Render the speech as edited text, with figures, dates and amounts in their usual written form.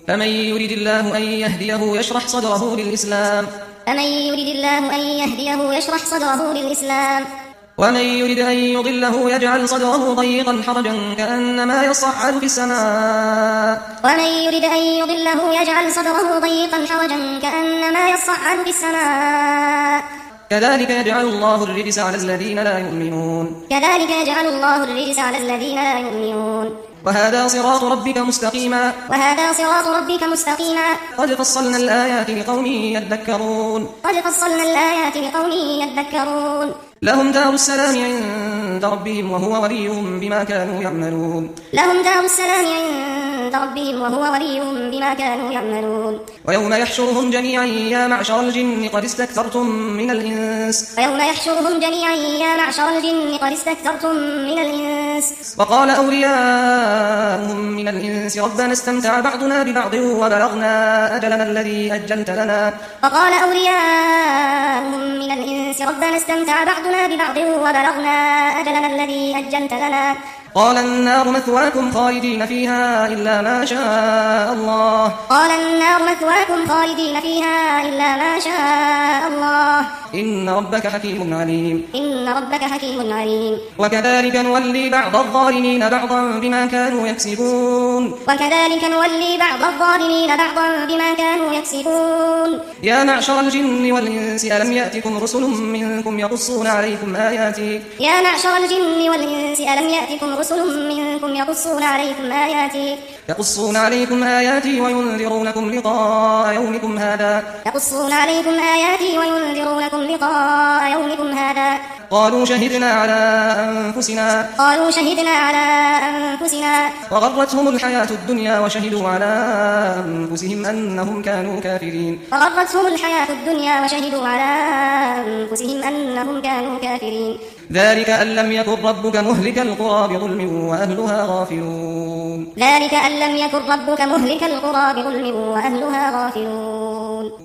فمن يرد الله أن يهديه يشرح صدره للإسلام ومن يرد أن يضله يجعل صدره ضيقا حرجا كأنما يصعد في السماء كذلك يجعل الله الرجس على الذين لا يؤمنون وهذا صراط ربك مستقيما قد فصلنا الآيات لقوم يذكرون لهم دار السلام عند ربهم وهو وليهم بما كانوا يعملون ويوم يحشرهم جميعا يا معشر الجن قد استكثرتم من الإنس وقال أولياؤهم من الإنس ربنا استمتع بعضنا ببعض وبلغنا أجلنا الذي أجلت لنا قال النار مثواكم خالدين فيها إلا ما شاء الله إن ربك حكيم عليم وكذلك نولي بعض الظالمين بعضا بما كانوا يكسبون يا معشر الجن والإنس ألم يأتكم رسل منكم يقصون عليكم آياتي وينذرونكم لقاء يومكم هذا قالوا شهدنا على أنفسنا وغرتهم الحياة الدنيا وشهدوا على أنفسهم أنهم كانوا كافرين ذلك أن لم يكن ربك مهلك القرى بظلم وأهلها غافلون